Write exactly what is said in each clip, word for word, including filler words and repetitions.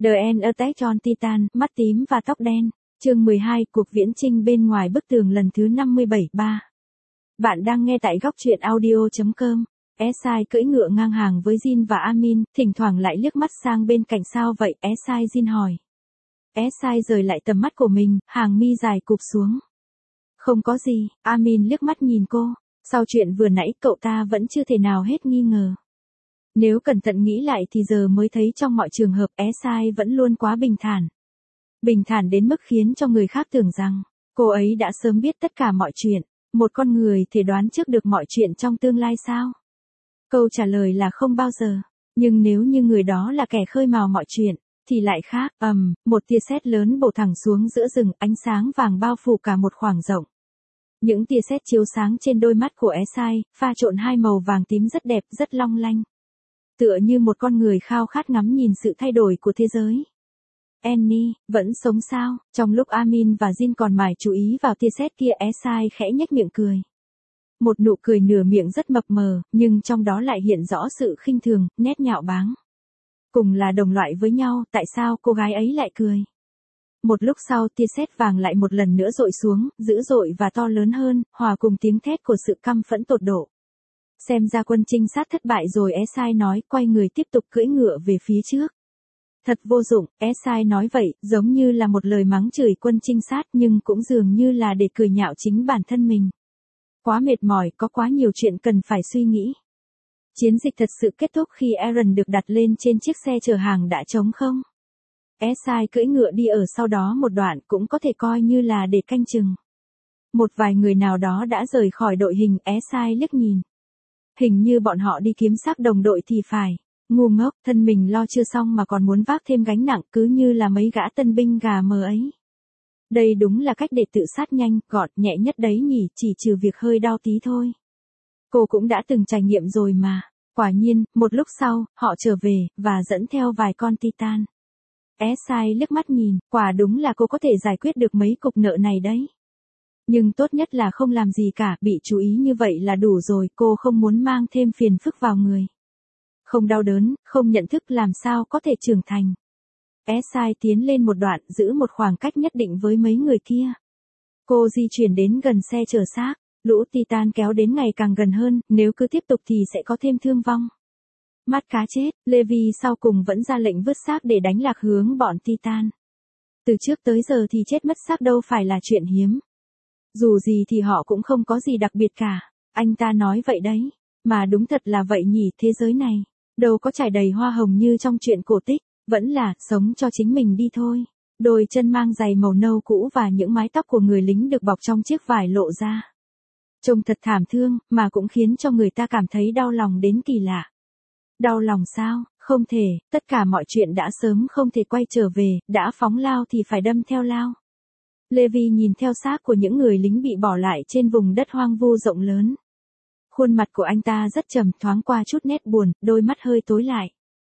The End Attack on Titan, mắt tím và tóc đen. Chương mười hai, cuộc viễn chinh bên ngoài bức tường lần thứ năm mươi bảy ba. Bạn đang nghe tại góc truyện audio chấm com. Esai cưỡi ngựa ngang hàng với Jin và Amin, thỉnh thoảng lại liếc mắt sang bên cạnh. Sao vậy? Esai Jin hỏi. Esai rời lại tầm mắt của mình, hàng mi dài cụp xuống. Không có gì, Amin liếc mắt nhìn cô. Sau chuyện vừa nãy cậu ta vẫn chưa thể nào hết nghi ngờ. Nếu cẩn thận nghĩ lại thì giờ mới thấy trong mọi trường hợp Esai vẫn luôn quá bình thản. Bình thản đến mức khiến cho người khác tưởng rằng, cô ấy đã sớm biết tất cả mọi chuyện. Một con người thể đoán trước được mọi chuyện trong tương lai sao? Câu trả lời là không bao giờ. Nhưng nếu như người đó là kẻ khơi mào mọi chuyện, thì lại khác. Ầm, um, một tia sét lớn bổ thẳng xuống giữa rừng, ánh sáng vàng bao phủ cả một khoảng rộng. Những tia sét chiếu sáng trên đôi mắt của Esai, pha trộn hai màu vàng tím rất đẹp, rất long lanh. Tựa như một con người khao khát ngắm nhìn sự thay đổi của thế giới. Annie, vẫn sống sao? Trong lúc Amin và Jin còn mải chú ý vào tia sét kia, Esai khẽ nhếch miệng cười. Một nụ cười nửa miệng rất mập mờ, nhưng trong đó lại hiện rõ sự khinh thường, nét nhạo báng. Cùng là đồng loại với nhau, tại sao cô gái ấy lại cười? Một lúc sau tia sét vàng lại một lần nữa dội xuống, dữ dội và to lớn hơn, hòa cùng tiếng thét của sự căm phẫn tột độ. Xem ra quân trinh sát thất bại rồi, Esai nói, quay người tiếp tục cưỡi ngựa về phía trước. Thật vô dụng, Esai nói vậy, giống như là một lời mắng chửi quân trinh sát nhưng cũng dường như là để cười nhạo chính bản thân mình. Quá mệt mỏi, có quá nhiều chuyện cần phải suy nghĩ. Chiến dịch thật sự kết thúc khi Aaron được đặt lên trên chiếc xe chở hàng đã trống không? Esai cưỡi ngựa đi ở sau đó một đoạn, cũng có thể coi như là để canh chừng. Một vài người nào đó đã rời khỏi đội hình, Esai liếc nhìn. Hình như bọn họ đi kiếm xác đồng đội thì phải. Ngu ngốc, thân mình lo chưa xong mà còn muốn vác thêm gánh nặng, cứ như là mấy gã tân binh gà mờ ấy. Đây đúng là cách để tự sát nhanh, gọn, nhẹ nhất đấy nhỉ, chỉ trừ việc hơi đau tí thôi. Cô cũng đã từng trải nghiệm rồi mà. Quả nhiên, một lúc sau, họ trở về, và dẫn theo vài con Titan. Esai liếc mắt nhìn, quả đúng là cô có thể giải quyết được mấy cục nợ này đấy. Nhưng tốt nhất là không làm gì cả, bị chú ý như vậy là đủ rồi, cô không muốn mang thêm phiền phức vào người. Không đau đớn, không nhận thức làm sao có thể trưởng thành. Esai tiến lên một đoạn, giữ một khoảng cách nhất định với mấy người kia. Cô di chuyển đến gần xe chở xác, lũ Titan kéo đến ngày càng gần hơn, nếu cứ tiếp tục thì sẽ có thêm thương vong. Mắt cá chết, Levi sau cùng vẫn ra lệnh vứt xác để đánh lạc hướng bọn Titan. Từ trước tới giờ thì chết mất xác đâu phải là chuyện hiếm. Dù gì thì họ cũng không có gì đặc biệt cả, anh ta nói vậy đấy. Mà đúng thật là vậy nhỉ, thế giới này đâu có trải đầy hoa hồng như trong truyện cổ tích, vẫn là sống cho chính mình đi thôi. Đôi chân mang giày màu nâu cũ và những mái tóc của người lính được bọc trong chiếc vải lộ ra. Trông thật thảm thương, mà cũng khiến cho người ta cảm thấy đau lòng đến kỳ lạ. Đau lòng sao? Không thể, tất cả mọi chuyện đã sớm không thể quay trở về, đã phóng lao thì phải đâm theo lao. Levi nhìn theo xác của những người lính bị bỏ lại trên vùng đất hoang vu rộng lớn. Khuôn mặt của anh ta rất trầm, thoáng qua chút nét buồn, đôi mắt hơi tối lại.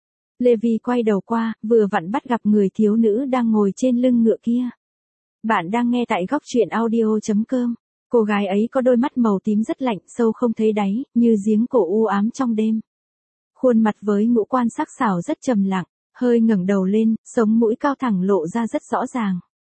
Levi quay đầu qua, vừa vặn bắt gặp người thiếu nữ đang ngồi trên lưng ngựa kia. Bạn đang nghe tại góc truyện audio chấm com. Cô gái ấy có đôi mắt màu tím rất lạnh, sâu không thấy đáy, như giếng cổ u ám trong đêm. Khuôn mặt với ngũ quan sắc sảo rất trầm lặng, hơi ngẩng đầu lên, sống mũi cao thẳng lộ ra rất rõ ràng.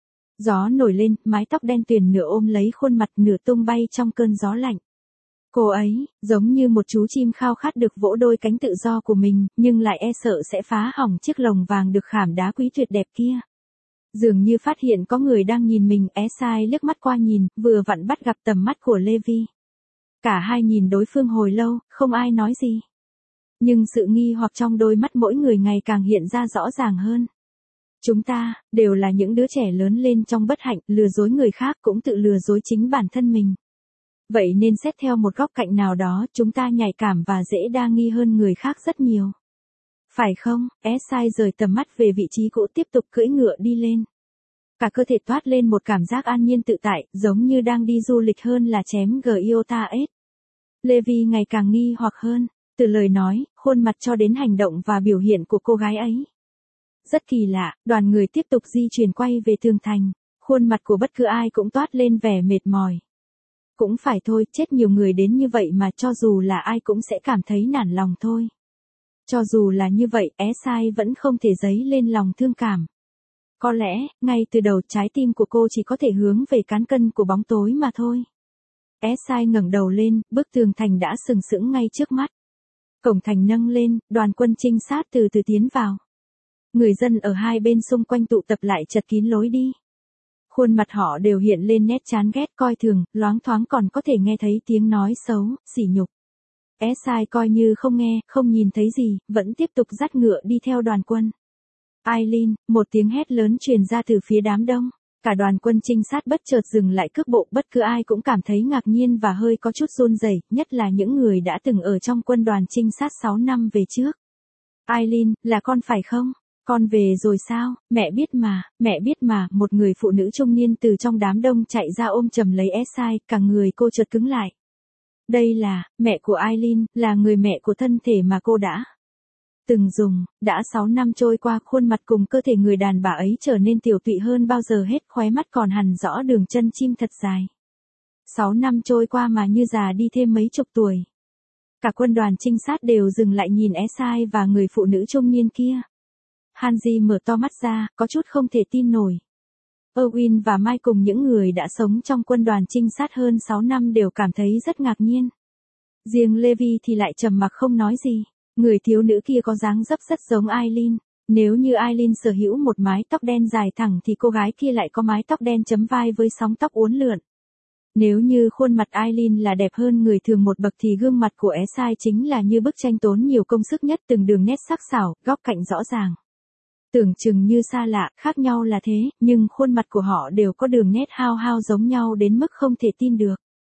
Gió nổi lên, mái tóc đen tuyền nửa ôm lấy khuôn mặt, nửa tung bay trong cơn gió lạnh. Cô ấy, giống như một chú chim khao khát được vỗ đôi cánh tự do của mình, nhưng lại e sợ sẽ phá hỏng chiếc lồng vàng được khảm đá quý tuyệt đẹp kia. Dường như phát hiện có người đang nhìn mình, Esai liếc mắt qua nhìn, vừa vặn bắt gặp tầm mắt của Levi. Cả hai nhìn đối phương hồi lâu, không ai nói gì. Nhưng sự nghi hoặc trong đôi mắt mỗi người ngày càng hiện ra rõ ràng hơn. Chúng ta, đều là những đứa trẻ lớn lên trong bất hạnh, lừa dối người khác cũng tự lừa dối chính bản thân mình. Vậy nên xét theo một góc cạnh nào đó, chúng ta nhạy cảm và dễ đa nghi hơn người khác rất nhiều. Phải không? Esai rời tầm mắt về vị trí cũ, tiếp tục cưỡi ngựa đi lên. Cả cơ thể toát lên một cảm giác an nhiên tự tại, giống như đang đi du lịch hơn là chém Giota S. Levi ngày càng nghi hoặc hơn, từ lời nói, khuôn mặt cho đến hành động và biểu hiện của cô gái ấy. Rất kỳ lạ, đoàn người tiếp tục di chuyển quay về tường thành, khuôn mặt của bất cứ ai cũng toát lên vẻ mệt mỏi. Cũng phải thôi, chết nhiều người đến như vậy mà cho dù là ai cũng sẽ cảm thấy nản lòng thôi. Cho dù là như vậy, Esai vẫn không thể dấy lên lòng thương cảm. Có lẽ, ngay từ đầu trái tim của cô chỉ có thể hướng về cán cân của bóng tối mà thôi. Esai ngẩng đầu lên, bức tường thành đã sừng sững ngay trước mắt. Cổng thành nâng lên, đoàn quân trinh sát từ từ tiến vào. Người dân ở hai bên xung quanh tụ tập lại chật kín lối đi. Khuôn mặt họ đều hiện lên nét chán ghét coi thường, loáng thoáng còn có thể nghe thấy tiếng nói xấu, sỉ nhục. Esai coi như không nghe, không nhìn thấy gì, vẫn tiếp tục dắt ngựa đi theo đoàn quân. Aileen, một tiếng hét lớn truyền ra từ phía đám đông. Cả đoàn quân trinh sát bất chợt dừng lại cước bộ, bất cứ ai cũng cảm thấy ngạc nhiên và hơi có chút run rẩy, nhất là những người đã từng ở trong quân đoàn trinh sát sáu năm về trước. Aileen, là con phải không? Con về rồi sao? Mẹ biết mà, mẹ biết mà, một người phụ nữ trung niên từ trong đám đông chạy ra ôm chầm lấy Esai, cả người cô chợt cứng lại. Đây là, mẹ của Aileen, là người mẹ của thân thể mà cô đã từng dùng. Đã sáu năm trôi qua, khuôn mặt cùng cơ thể người đàn bà ấy trở nên tiều tụy hơn bao giờ hết, khóe mắt còn hằn rõ đường chân chim thật dài. Sáu năm trôi qua mà như già đi thêm mấy chục tuổi. Cả quân đoàn trinh sát đều dừng lại nhìn Esai và người phụ nữ trung niên kia. Hanji mở to mắt ra, có chút không thể tin nổi. Erwin và Mai cùng những người đã sống trong quân đoàn trinh sát hơn sáu năm đều cảm thấy rất ngạc nhiên. Riêng Levi thì lại trầm mặc không nói gì. Người thiếu nữ kia có dáng dấp rất giống Aileen. Nếu như Aileen sở hữu một mái tóc đen dài thẳng thì cô gái kia lại có mái tóc đen chấm vai với sóng tóc uốn lượn. Nếu như khuôn mặt Aileen là đẹp hơn người thường một bậc thì gương mặt của Esai chính là như bức tranh tốn nhiều công sức nhất, từng đường nét sắc sảo, góc cạnh rõ ràng. Tưởng chừng như xa lạ, khác nhau là thế, nhưng khuôn mặt của họ đều có đường nét hao hao giống nhau đến mức không thể tin được.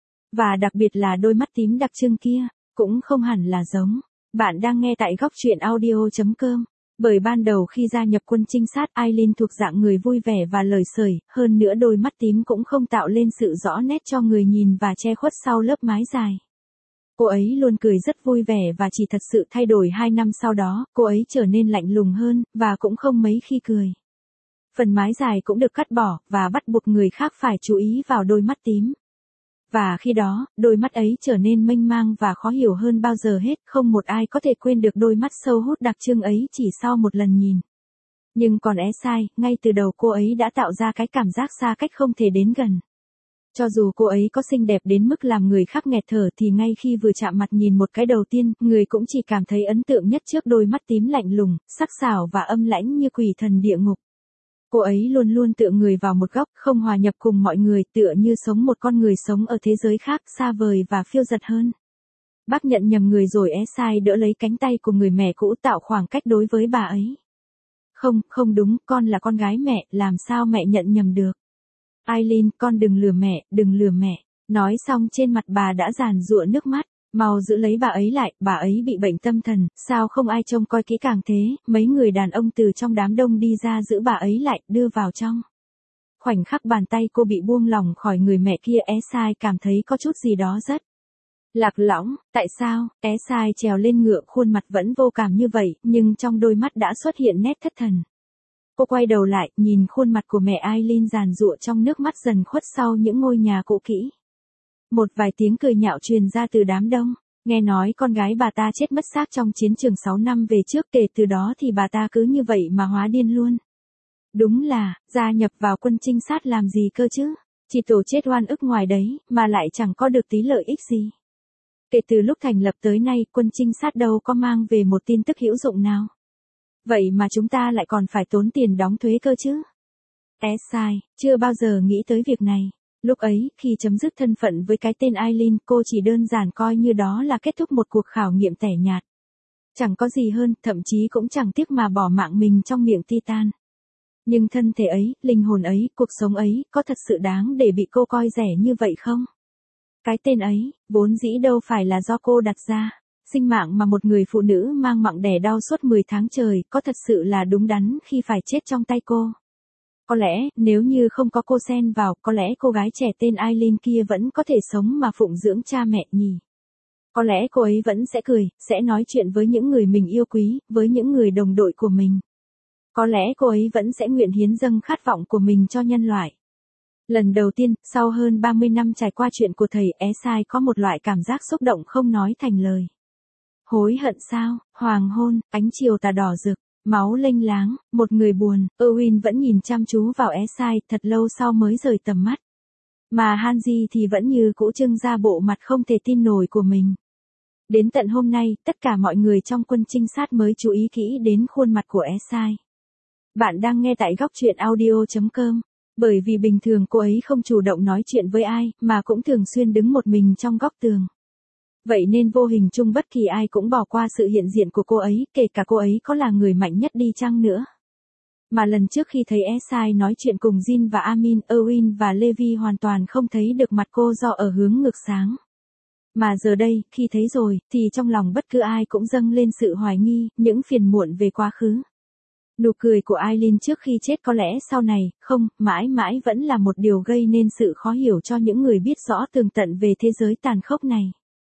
Và đặc biệt là đôi mắt tím đặc trưng kia, cũng không hẳn là giống. Bạn đang nghe tại góc truyện audio chấm com. Bởi ban đầu khi gia nhập quân trinh sát, Aileen thuộc dạng người vui vẻ và lời sởi, hơn nữa đôi mắt tím cũng không tạo lên sự rõ nét cho người nhìn và che khuất sau lớp mái dài. Cô ấy luôn cười rất vui vẻ và chỉ thật sự thay đổi hai năm sau đó, cô ấy trở nên lạnh lùng hơn, và cũng không mấy khi cười. Phần mái dài cũng được cắt bỏ, và bắt buộc người khác phải chú ý vào đôi mắt tím. Và khi đó, đôi mắt ấy trở nên mênh mang và khó hiểu hơn bao giờ hết, không một ai có thể quên được đôi mắt sâu hút đặc trưng ấy chỉ sau một lần nhìn. Nhưng còn Esai, ngay từ đầu cô ấy đã tạo ra cái cảm giác xa cách không thể đến gần. Cho dù cô ấy có xinh đẹp đến mức làm người khác nghẹt thở thì ngay khi vừa chạm mặt nhìn một cái đầu tiên, người cũng chỉ cảm thấy ấn tượng nhất trước đôi mắt tím lạnh lùng, sắc sảo và âm lãnh như quỷ thần địa ngục. Cô ấy luôn luôn tựa người vào một góc, không hòa nhập cùng mọi người, tựa như sống một con người sống ở thế giới khác, xa vời và phiêu dật hơn. Bác nhận nhầm người rồi. Esai đỡ lấy cánh tay của người mẹ cũ tạo khoảng cách đối với bà ấy. Không, không đúng, con là con gái mẹ, làm sao mẹ nhận nhầm được. Aileen, con đừng lừa mẹ, đừng lừa mẹ. Nói xong trên mặt bà đã giàn giụa nước mắt. Mau giữ lấy bà ấy lại, bà ấy bị bệnh tâm thần, sao không ai trông coi kỹ càng thế. Mấy người đàn ông từ trong đám đông đi ra giữ bà ấy lại, đưa vào trong. Khoảnh khắc bàn tay cô bị buông lỏng khỏi người mẹ kia, Esai cảm thấy có chút gì đó rất lạc lõng. Tại sao? Esai trèo lên ngựa, khuôn mặt vẫn vô cảm như vậy, nhưng trong đôi mắt đã xuất hiện nét thất thần. Cô quay đầu lại, nhìn khuôn mặt của mẹ Aileen giàn giụa trong nước mắt dần khuất sau những ngôi nhà cũ kỹ. Một vài tiếng cười nhạo truyền ra từ đám đông. Nghe nói con gái bà ta chết mất xác trong chiến trường sáu năm về trước, kể từ đó thì bà ta cứ như vậy mà hóa điên luôn. Đúng là, gia nhập vào quân trinh sát làm gì cơ chứ? Chỉ tổ chết oan ức ngoài đấy, mà lại chẳng có được tí lợi ích gì. Kể từ lúc thành lập tới nay, quân trinh sát đâu có mang về một tin tức hữu dụng nào. Vậy mà chúng ta lại còn phải tốn tiền đóng thuế cơ chứ? Esai, chưa bao giờ nghĩ tới việc này. Lúc ấy, khi chấm dứt thân phận với cái tên Aileen, cô chỉ đơn giản coi như đó là kết thúc một cuộc khảo nghiệm tẻ nhạt. Chẳng có gì hơn, thậm chí cũng chẳng tiếc mà bỏ mạng mình trong miệng Titan. Nhưng thân thể ấy, linh hồn ấy, cuộc sống ấy, có thật sự đáng để bị cô coi rẻ như vậy không? Cái tên ấy, vốn dĩ đâu phải là do cô đặt ra. Sinh mạng mà một người phụ nữ mang mặng đẻ đau suốt mười tháng trời, có thật sự là đúng đắn khi phải chết trong tay cô. Có lẽ, nếu như không có cô xen vào, có lẽ cô gái trẻ tên Aileen kia vẫn có thể sống mà phụng dưỡng cha mẹ nhỉ. Có lẽ cô ấy vẫn sẽ cười, sẽ nói chuyện với những người mình yêu quý, với những người đồng đội của mình. Có lẽ cô ấy vẫn sẽ nguyện hiến dâng khát vọng của mình cho nhân loại. Lần đầu tiên, sau hơn ba mươi năm trải qua chuyện của thầy, Esai có một loại cảm giác xúc động không nói thành lời. Hối hận sao? Hoàng hôn, ánh chiều tà đỏ rực, máu lênh láng, một người buồn, Owen vẫn nhìn chăm chú vào Esai thật lâu sau mới rời tầm mắt. Mà Hanji thì vẫn như cũ trưng ra bộ mặt không thể tin nổi của mình. Đến tận hôm nay, tất cả mọi người trong quân trinh sát mới chú ý kỹ đến khuôn mặt của Esai. Bạn đang nghe tại góc truyện audio chấm com. Bởi vì bình thường cô ấy không chủ động nói chuyện với ai, mà cũng thường xuyên đứng một mình trong góc tường. Vậy nên vô hình chung bất kỳ ai cũng bỏ qua sự hiện diện của cô ấy, kể cả cô ấy có là người mạnh nhất đi chăng nữa. Mà lần trước khi thấy Esai nói chuyện cùng Jin và Amin, Owen và Levi hoàn toàn không thấy được mặt cô do ở hướng ngược sáng. Mà giờ đây, khi thấy rồi, thì trong lòng bất cứ ai cũng dâng lên sự hoài nghi, những phiền muộn về quá khứ. Nụ cười của Aileen trước khi chết có lẽ sau này, không, mãi mãi vẫn là một điều gây nên sự khó hiểu cho những người biết rõ tường tận về thế giới tàn khốc này.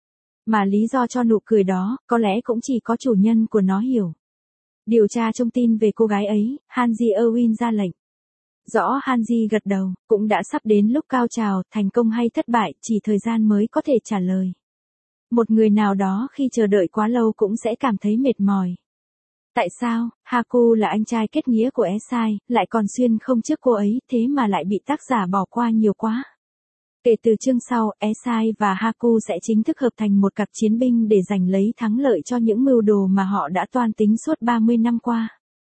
Mà lý do cho nụ cười đó, có lẽ cũng chỉ có chủ nhân của nó hiểu. Điều tra thông tin về cô gái ấy, Hanji Owen ra lệnh. Rõ Hanji gật đầu, cũng đã sắp đến lúc cao trào, thành công hay thất bại, chỉ thời gian mới có thể trả lời. Một người nào đó khi chờ đợi quá lâu cũng sẽ cảm thấy mệt mỏi. Tại sao, Haku là anh trai kết nghĩa của Esai, lại còn xuyên không trước cô ấy, thế mà lại bị tác giả bỏ qua nhiều quá? Kể từ chương sau, Esai và Haku sẽ chính thức hợp thành một cặp chiến binh để giành lấy thắng lợi cho những mưu đồ mà họ đã toan tính suốt ba mươi năm qua.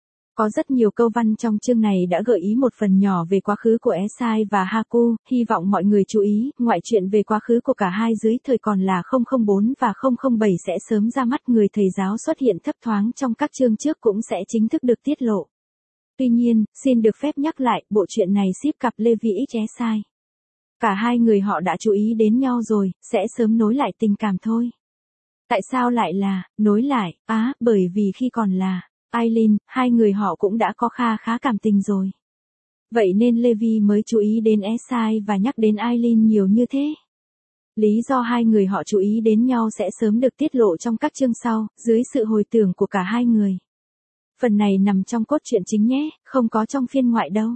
Có rất nhiều câu văn trong chương này đã gợi ý một phần nhỏ về quá khứ của Esai và Haku, hy vọng mọi người chú ý, ngoại truyện về quá khứ của cả hai dưới thời còn là không không bốn và không không bảy sẽ sớm ra mắt, người thầy giáo xuất hiện thấp thoáng trong các chương trước cũng sẽ chính thức được tiết lộ. Tuy nhiên, xin được phép nhắc lại, bộ truyện này ship cặp Levi x Esai. Cả hai người họ đã chú ý đến nhau rồi, sẽ sớm nối lại tình cảm thôi. Tại sao lại là, nối lại, á, à, bởi vì khi còn là Aileen, hai người họ cũng đã có kha khá cảm tình rồi. Vậy nên Levi mới chú ý đến Esai và nhắc đến Aileen nhiều như thế. Lý do hai người họ chú ý đến nhau sẽ sớm được tiết lộ trong các chương sau, dưới sự hồi tưởng của cả hai người. Phần này nằm trong cốt truyện chính nhé, không có trong phiên ngoại đâu.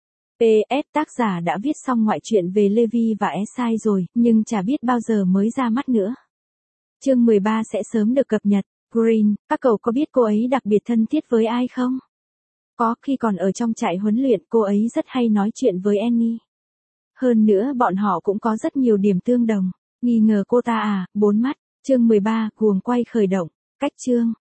pê ét tác giả đã viết xong ngoại truyện về Levi và Esai rồi, nhưng chả biết bao giờ mới ra mắt nữa. Chương mười ba sẽ sớm được cập nhật. Green, các cậu có biết cô ấy đặc biệt thân thiết với ai không? Có, khi còn ở trong trại huấn luyện cô ấy rất hay nói chuyện với Annie. Hơn nữa bọn họ cũng có rất nhiều điểm tương đồng. Nghi ngờ cô ta à, bốn mắt. Chương mười ba, guồng quay khởi động. Cách chương.